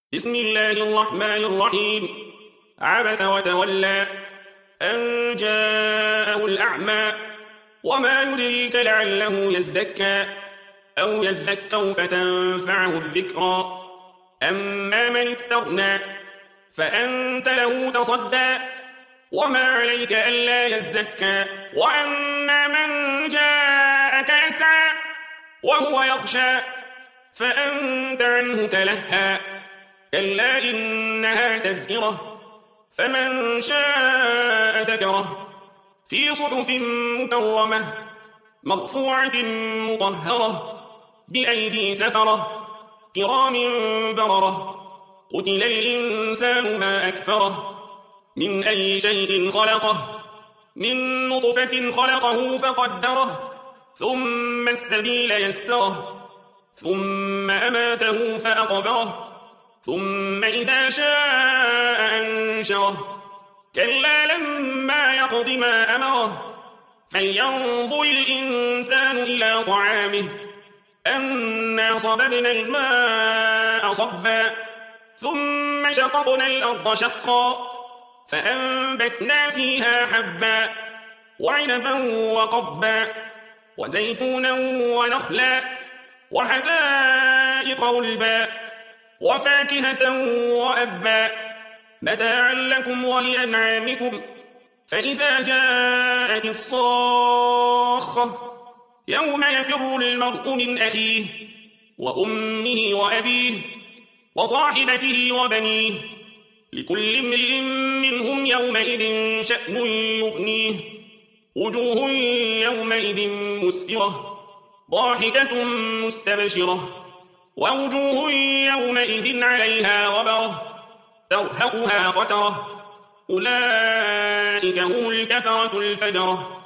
بسم الله الرحمن الرحيم. عبس وتولى أن جاءه الأعمى وما يدريك لعله يزكى أو يذكر فتنفعه الذكرى. أما من استغنى فأنت له تصدى وما عليك ألا يزكى. وأما من جاءك يسعى وهو يخشى فأنت عنه تلهى. كلا إنها تذكرة فمن شاء ذكره في صحف مكرمة مرفوعة مطهرة بأيدي سفرة كرام بررة. قتل الإنسان ما أكفره من أي شيء خلقه من نطفة خلقه فقدره ثم السبيل يسره ثم أماته فأقبره ثم إذا شاء أنشره. كلا لما يقض ما أمره فلينظر الإنسان إلى طعامه أنا صببنا الماء صبا ثم شققنا الأرض شقا فأنبتنا فيها حبا وعنبا وقبا وزيتونا ونخلا وحدائق غلبا وفاكهة وأبا متاعا لكم ولأنعامكم. فإذا جاءت الصاخة يوم يفر المرء من أخيه وأمه وأبيه وصاحبته وبنيه لكل امرئ منهم يومئذ شأن يغنيه. وجوه يومئذ مسفرة ضاحكة مستبشرة ووجوه يومئذ عليها غبرة ترهقها قترة. أولئك هم الكفرة الفجرة.